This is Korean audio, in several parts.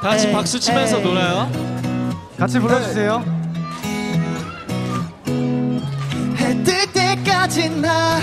다 같이 박수 치면서 놀아요. 같이 불러주세요. 해 뜰 때까지 나와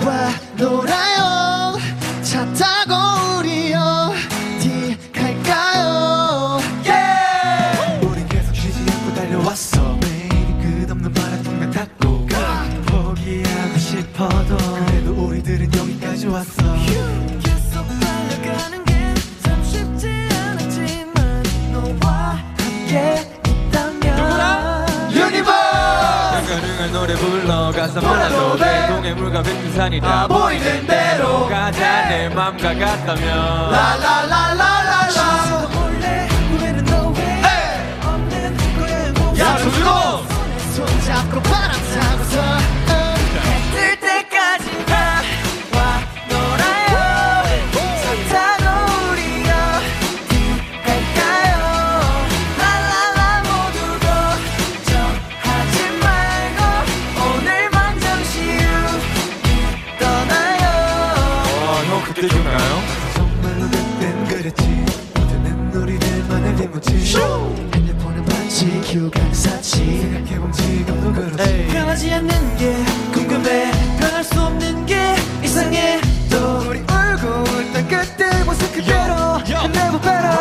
놀아요. 차 타고 우리 어디 갈까요? yeah! 우린 계속 쉬지 않고 달려왔어. 매일 끝없는 마라톤 같았고 포기하고 싶어도 그래도 우리들은 여기까지 왔어. 계속 달려가는 게 참 쉽지 않았지만 너와 함께 있다면 유니버스 가능한 노래 불러 가사 몰라도 돼. 동해물과 백두산이 다 보이는 대로 가자. 내 맘과 같다면 라라라라라라 몰래 후회는 너왜 없는 거야. 야 조준호 손잡고 바람 타고서 해뜰 때까지 나와 놀아요. 차 타고 우리 어디 갈까요? 랄랄라 모두 걱정하지 말고 오늘만 잠시 우리 떠나요. 형 그때 기억나요? 정말로 그땐 그랬지. 모두는 우리들만의 리무진 핸드폰은 반지 기억하는 사치 생각해본 지금도 그렇지. 변하지 않는 게 궁금해. 변할 수 없는 게 이상해. 또 우리 울고 울던 그때 모습 그대로 And never better.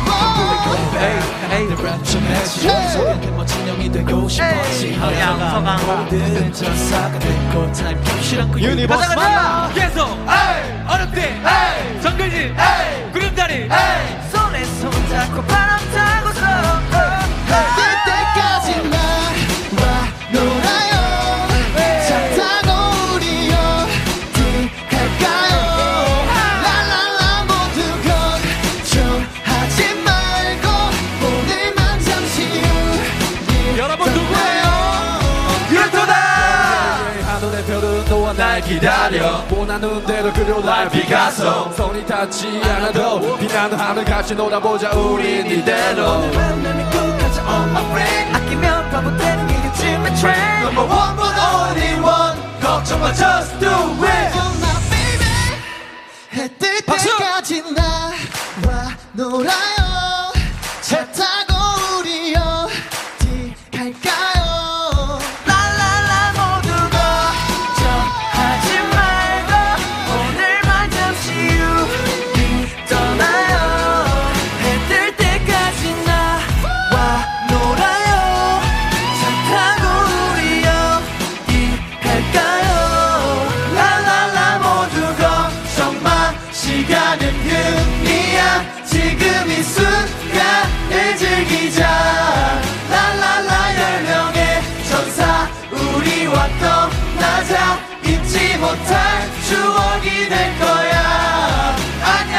에이 랩좀 해지. 소리한테 멋진 형이 되고 싶었지. 모든 전사가 됐고 타임 캡슐 않고 유니버스 마 계속 어렵대 정글진 구름다리 손에 손잡고 바람 타고서 뜰 때까지 나와 놀아요. 차 타고 우리 어디 갈까요? 랄랄라 모두 걱정하지 말고 오늘만 잠시 우리 여러분 누구예요? 율토다 하늘 대표는 너와 날 기다려. 원하는 대로 그려 날 피가서 손이 닿지 않아도 빛나는 하늘 같이 놀아보자 우린 이대로. on my friend. 아끼면 바보 되는 게 요즘의 트렌드. Number one but only one. 걱정 마 just do it. Oh my baby. 해 뜰 때까지 나와 놀아요. 차 타고 우리 어디 갈까요? 랄랄라 모두 걱정하지 말고 오늘만 잠시 우리 떠나요. 해 뜰 때까지 나와 놀아요. 차 타고 우리 어디 갈까요? 랄랄라 모두 걱정 마. 시간은 금이야. 지금 이 순간을 즐기자. 랄랄라 10명의 천사 우리와 떠나자. 잊지 못할 추억이 될 거야. 안녕.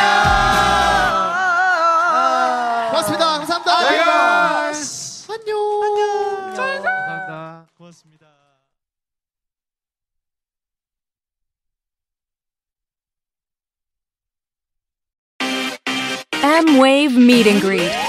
고맙습니다. 감사합니다. 안녕. 감사합니다. 고맙습니다. M-Wave Meet and Greet.